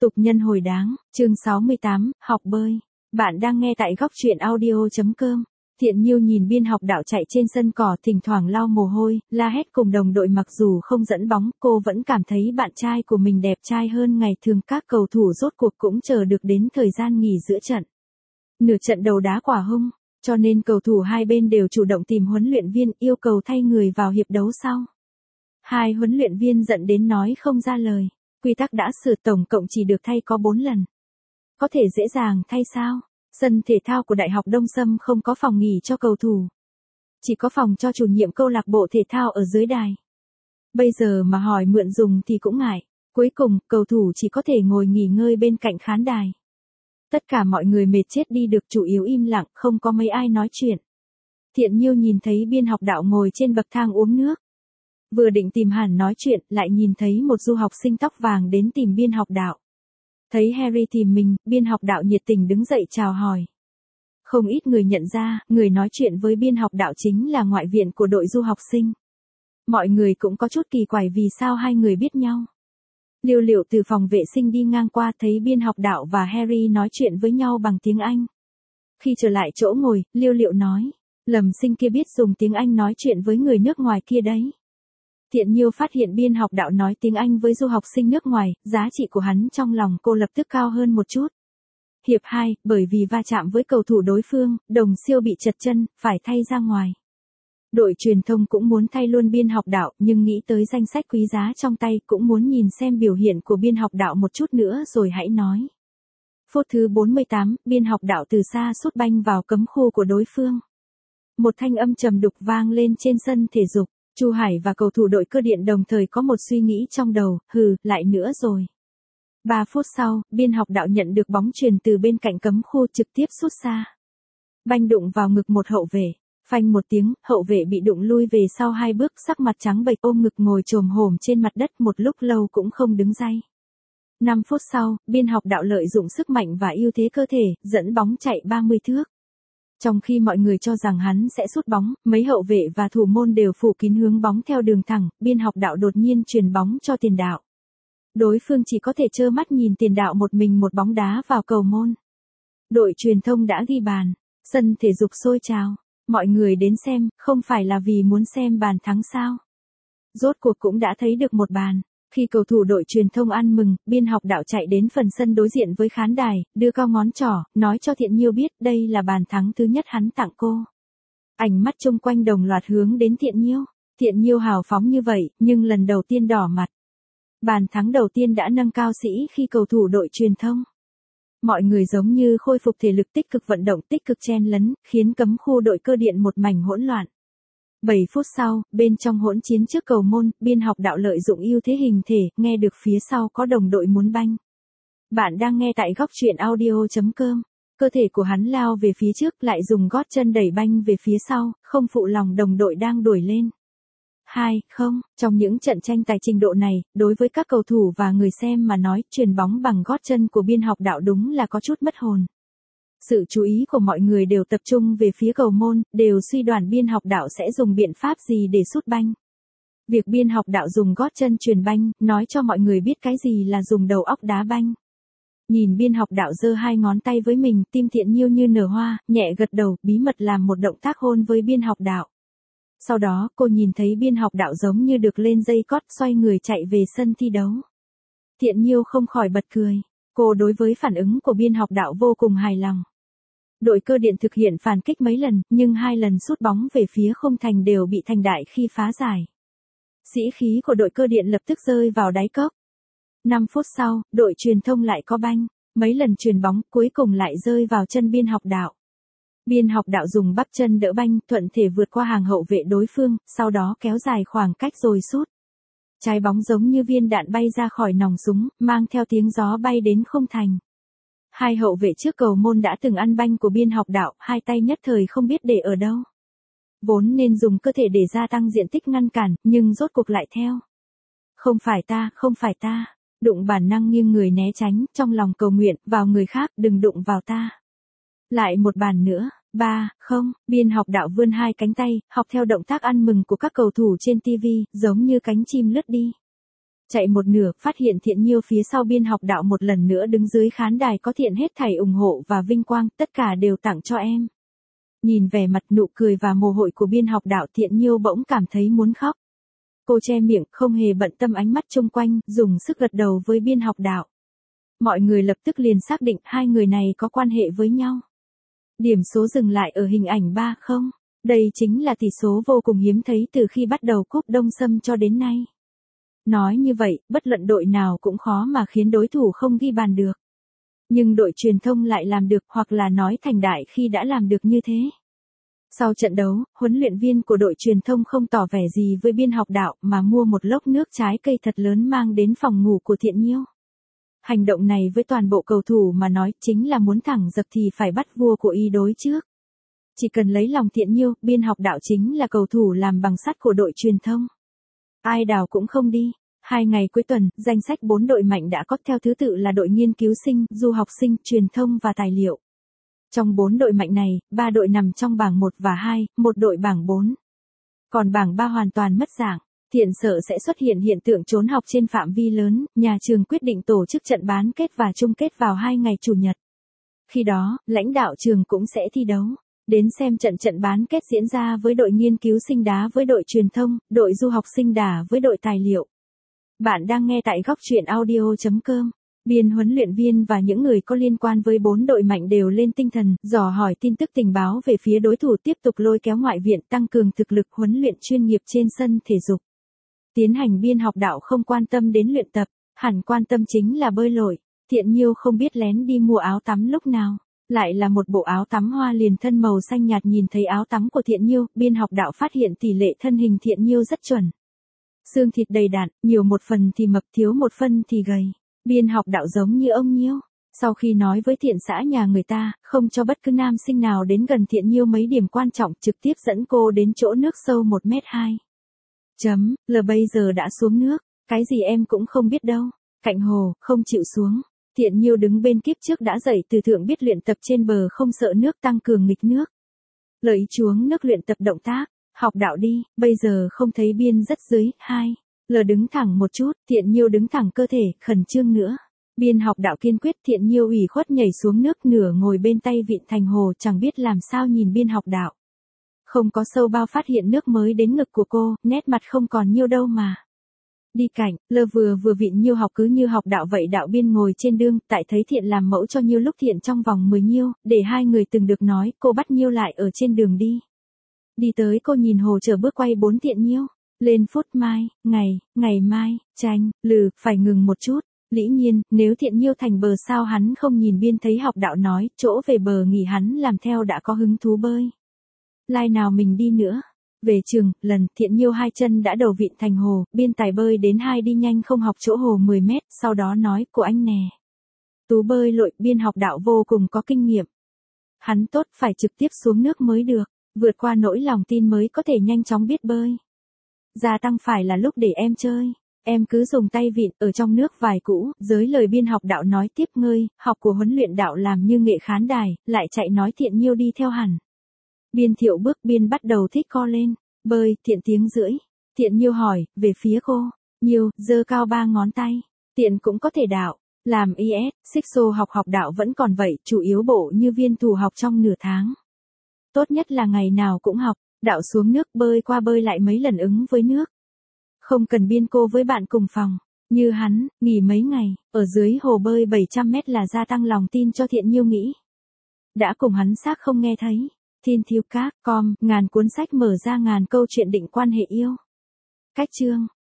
Tục nhân hồi đáng, chương 68, học bơi. Bạn đang nghe tại góc truyện audio.com. Thiện Nhiêu nhìn Biên Học Đạo chạy trên sân cỏ, thỉnh thoảng lau mồ hôi, la hét cùng đồng đội. Mặc dù không dẫn bóng, cô vẫn cảm thấy bạn trai của mình đẹp trai hơn ngày thường. Các cầu thủ rốt cuộc cũng chờ được đến thời gian nghỉ giữa trận. Nửa trận đầu đá quả hung, cho nên cầu thủ hai bên đều chủ động tìm huấn luyện viên, yêu cầu thay người vào hiệp đấu sau. Hai huấn luyện viên giận đến nói không ra lời. Quy tắc đã sửa, tổng cộng chỉ được thay có 4 lần. Có thể dễ dàng thay sao? Sân thể thao của Đại học Đông Sâm không có phòng nghỉ cho cầu thủ. Chỉ có phòng cho chủ nhiệm câu lạc bộ thể thao ở dưới đài. Bây giờ mà hỏi mượn dùng thì cũng ngại. Cuối cùng, cầu thủ chỉ có thể ngồi nghỉ ngơi bên cạnh khán đài. Tất cả mọi người mệt chết đi được, chủ yếu im lặng, không có mấy ai nói chuyện. Thiện Nhiêu nhìn thấy Biên Học Đạo ngồi trên bậc thang uống nước. Vừa định tìm Hàn nói chuyện, lại nhìn thấy một du học sinh tóc vàng đến tìm Biên Học Đạo. Thấy Harry tìm mình, Biên Học Đạo nhiệt tình đứng dậy chào hỏi. Không ít người nhận ra, người nói chuyện với Biên Học Đạo chính là ngoại viện của đội du học sinh. Mọi người cũng có chút kỳ quái vì sao hai người biết nhau. Liêu Liệu từ phòng vệ sinh đi ngang qua, thấy Biên Học Đạo và Harry nói chuyện với nhau bằng tiếng Anh. Khi trở lại chỗ ngồi, Liêu Liệu nói, Lâm sinh kia biết dùng tiếng Anh nói chuyện với người nước ngoài kia đấy. Thiện Nhiêu phát hiện Biên Học Đạo nói tiếng Anh với du học sinh nước ngoài, giá trị của hắn trong lòng cô lập tức cao hơn một chút. Hiệp 2, bởi vì va chạm với cầu thủ đối phương, Đồng Siêu bị trật chân, phải thay ra ngoài. Đội truyền thông cũng muốn thay luôn Biên Học Đạo, nhưng nghĩ tới danh sách quý giá trong tay, cũng muốn nhìn xem biểu hiện của Biên Học Đạo một chút nữa rồi hãy nói. Phút thứ 48, Biên Học Đạo từ xa sút banh vào cấm khu của đối phương. Một thanh âm trầm đục vang lên trên sân thể dục. Chu Hải và cầu thủ đội Cơ Điện đồng thời có một suy nghĩ trong đầu, lại nữa rồi. 3 phút sau, Biên Học Đạo nhận được bóng chuyền từ bên cạnh cấm khu, trực tiếp sút xa. Banh đụng vào ngực một hậu vệ, phanh một tiếng, hậu vệ bị đụng lui về sau 2 bước, sắc mặt trắng bệch ôm ngực ngồi chồm hổm trên mặt đất một lúc lâu cũng không đứng dậy. 5 phút sau, Biên Học Đạo lợi dụng sức mạnh và ưu thế cơ thể, dẫn bóng chạy 30 thước. Trong khi mọi người cho rằng hắn sẽ sút bóng, mấy hậu vệ và thủ môn đều phủ kín hướng bóng theo đường thẳng, Biên Học Đạo đột nhiên chuyền bóng cho tiền đạo. Đối phương chỉ có thể trơ mắt nhìn tiền đạo một mình một bóng đá vào cầu môn. Đội truyền thông đã ghi bàn, sân thể dục sôi trào, mọi người đến xem, không phải là vì muốn xem bàn thắng sao. Rốt cuộc cũng đã thấy được một bàn. Khi cầu thủ đội truyền thông ăn mừng, Biên Học Đạo chạy đến phần sân đối diện với khán đài, đưa cao ngón trỏ, nói cho Thiện Nhiêu biết đây là bàn thắng thứ nhất hắn tặng cô. Ánh mắt chung quanh đồng loạt hướng đến Thiện Nhiêu. Thiện Nhiêu hào phóng như vậy, nhưng lần đầu tiên đỏ mặt. Bàn thắng đầu tiên đã nâng cao sĩ khi cầu thủ đội truyền thông. Mọi người giống như khôi phục thể lực, tích cực vận động, tích cực chen lấn, khiến cấm khu đội Cơ Điện một mảnh hỗn loạn. 7 phút sau, bên trong hỗn chiến trước cầu môn, Biên Học Đạo lợi dụng ưu thế hình thể, nghe được phía sau có đồng đội muốn banh. Bạn đang nghe tại góc truyện audio.com. Cơ thể của hắn lao về phía trước, lại dùng gót chân đẩy banh về phía sau, không phụ lòng đồng đội đang đuổi lên. 2-0, trong những trận tranh tài trình độ này, đối với các cầu thủ và người xem mà nói, chuyền bóng bằng gót chân của Biên Học Đạo đúng là có chút mất hồn. Sự chú ý của mọi người đều tập trung về phía cầu môn, đều suy đoán Biên Học Đạo sẽ dùng biện pháp gì để sút banh. Việc Biên Học Đạo dùng gót chân chuyền banh, nói cho mọi người biết cái gì là dùng đầu óc đá banh. Nhìn Biên Học Đạo giơ 2 ngón tay với mình, tim Thiện Nhiêu như nở hoa, nhẹ gật đầu, bí mật làm một động tác hôn với Biên Học Đạo. Sau đó, cô nhìn thấy Biên Học Đạo giống như được lên dây cót, xoay người chạy về sân thi đấu. Thiện Nhiêu không khỏi bật cười. Cô đối với phản ứng của Biên Học Đạo vô cùng hài lòng. Đội Cơ Điện thực hiện phản kích mấy lần, nhưng 2 lần sút bóng về phía khung thành đều bị Thành Đại khi phá giải. Sĩ khí của đội Cơ Điện lập tức rơi vào đáy cốc. 5 phút sau, đội truyền thông lại có banh, mấy lần chuyền bóng, cuối cùng lại rơi vào chân Biên Học Đạo. Biên Học Đạo dùng bắp chân đỡ banh, thuận thể vượt qua hàng hậu vệ đối phương, sau đó kéo dài khoảng cách rồi sút. Trái bóng giống như viên đạn bay ra khỏi nòng súng, mang theo tiếng gió bay đến khung thành. 2 hậu vệ trước cầu môn đã từng ăn banh của Biên Học Đạo, 2 tay nhất thời không biết để ở đâu. Vốn nên dùng cơ thể để gia tăng diện tích ngăn cản, nhưng rốt cuộc lại theo. Không phải ta, đụng bản năng nghiêng người né tránh, trong lòng cầu nguyện, vào người khác, đừng đụng vào ta. Lại một bàn nữa, 3-0, Biên Học Đạo vươn 2 cánh tay, học theo động tác ăn mừng của các cầu thủ trên TV, giống như cánh chim lướt đi. Chạy một nửa, phát hiện Thiện Nhiêu phía sau biên học đạo một lần nữa đứng dưới khán đài có thiện hết thảy ủng hộ và vinh quang, tất cả đều tặng cho em. Nhìn vẻ mặt nụ cười và mồ hôi của biên học đạo, Thiện Nhiêu bỗng cảm thấy muốn khóc. Cô che miệng, không hề bận tâm ánh mắt chung quanh, dùng sức gật đầu với biên học đạo. Mọi người lập tức liền xác định hai người này có quan hệ với nhau. Điểm số dừng lại ở hình ảnh 3-0. Đây chính là tỷ số vô cùng hiếm thấy từ khi bắt đầu cúp Đông Sâm cho đến nay. Nói như vậy, bất luận đội nào cũng khó mà khiến đối thủ không ghi bàn được. Nhưng đội truyền thông lại làm được, hoặc là nói thành đại khi đã làm được như thế. Sau trận đấu, huấn luyện viên của đội truyền thông không tỏ vẻ gì với biên học đạo mà mua một lốc nước trái cây thật lớn mang đến phòng ngủ của Thiện Nhiêu. Hành động này với toàn bộ cầu thủ mà nói chính là muốn thẳng dập thì phải bắt vua của y đối trước. Chỉ cần lấy lòng Thiện Nhiêu, biên học đạo chính là cầu thủ làm bằng sắt của đội truyền thông. Ai đào cũng không đi. 2 ngày cuối tuần, danh sách 4 đội mạnh đã có theo thứ tự là đội nghiên cứu sinh, du học sinh, truyền thông và tài liệu. Trong 4 đội mạnh này, 3 đội nằm trong bảng 1 và 2, một đội bảng 4. Còn bảng 3 hoàn toàn mất dạng. Thiện sợ sẽ xuất hiện hiện tượng trốn học trên phạm vi lớn, nhà trường quyết định tổ chức trận bán kết và chung kết vào 2 ngày Chủ nhật. Khi đó, lãnh đạo trường cũng sẽ thi đấu. Đến xem trận bán kết diễn ra với đội nghiên cứu sinh đá với đội truyền thông, đội du học sinh đá với đội tài liệu. Bạn đang nghe tại góc truyện audio.com. Biên huấn luyện viên và những người có liên quan với 4 đội mạnh đều lên tinh thần, dò hỏi tin tức tình báo về phía đối thủ, tiếp tục lôi kéo ngoại viện tăng cường thực lực huấn luyện chuyên nghiệp trên sân thể dục. Tiến hành biên học đạo không quan tâm đến luyện tập, hẳn quan tâm chính là bơi lội. Thiện Nhiêu không biết lén đi mua áo tắm lúc nào. Lại là một bộ áo tắm hoa liền thân màu xanh nhạt. Nhìn thấy áo tắm của Thiện Nhiêu, biên học đạo phát hiện tỷ lệ thân hình Thiện Nhiêu rất chuẩn. Xương thịt đầy đặn, nhiều một phần thì mập, thiếu một phần thì gầy. Biên học đạo giống như ông Nhiêu. Sau khi nói với Thiện xã nhà người ta, không cho bất cứ nam sinh nào đến gần Thiện Nhiêu mấy điểm quan trọng, trực tiếp dẫn cô đến chỗ nước sâu 1m2. L bây giờ đã xuống nước, cái gì em cũng không biết đâu. Cạnh hồ, không chịu xuống. Thiện Nhiêu đứng bên kiếp trước đã dậy từ thượng biết luyện tập trên bờ không sợ nước, tăng cường nghịch nước. Lợi chuống nước luyện tập động tác, học đạo đi, bây giờ không thấy biên rất dưới, 2. L đứng thẳng một chút, Thiện Nhiêu đứng thẳng cơ thể, khẩn trương nữa. Biên học đạo kiên quyết, Thiện Nhiêu ủy khuất nhảy xuống nước, nửa ngồi bên tay vịn thành hồ, chẳng biết làm sao nhìn biên học đạo. Không có sâu bao phát hiện nước mới đến ngực của cô, nét mặt không còn Nhiêu đâu mà. Đi cạnh, L vừa vịn Nhiêu học cứ như học đạo vậy. Đạo biên ngồi trên đương, tại thấy Thiện làm mẫu cho Nhiêu lúc Thiện trong vòng 10 Nhiêu, để hai người từng được nói, cô bắt Nhiêu lại ở trên đường đi. Đi tới cô nhìn hồ chờ bước quay 4 Thiện Nhiêu. Lên phút mai, ngày mai, tranh, phải ngừng một chút. Lĩ nhiên, nếu Thiện Nhiêu thành bờ sao hắn không nhìn biên, thấy học đạo nói, chỗ về bờ nghỉ hắn làm theo đã có hứng thú bơi. Lai nào mình đi nữa. Về trường, lần Thiện Nhiêu 2 chân đã đầu vịn thành hồ, biên tài bơi đến 2 đi nhanh không học chỗ hồ 10 mét, sau đó nói, của anh nè. Tú bơi lội, biên học đạo vô cùng có kinh nghiệm. Hắn tốt, phải trực tiếp xuống nước mới được, vượt qua nỗi lòng tin mới có thể nhanh chóng biết bơi. Gia tăng phải là lúc để em chơi. Em cứ dùng tay vịn, ở trong nước vài cũ, giới lời biên học đạo nói tiếp ngơi, học của huấn luyện đạo làm như nghệ khán đài, lại chạy nói Thiện Nhiêu đi theo hẳn. Biên thiệu bước, biên bắt đầu thích co lên, bơi, Thiện tiếng rưỡi. Thiện Nhiêu hỏi, về phía cô, Nhiêu, giơ cao 3 ngón tay, Thiện cũng có thể đạo, làm IS, xích xô học đạo vẫn còn vậy, chủ yếu bộ như viên thủ học trong nửa tháng. Tốt nhất là ngày nào cũng học, đạo xuống nước bơi qua bơi lại mấy lần ứng với nước. Không cần biên cô với bạn cùng phòng, như hắn, nghỉ mấy ngày, ở dưới hồ bơi 700 mét là gia tăng lòng tin cho Thiện Nhiêu nghĩ. Đã cùng hắn xác không nghe thấy. Thiên Thiêu Các, ngàn cuốn sách mở ra ngàn câu chuyện định quan hệ yêu. Cách chương.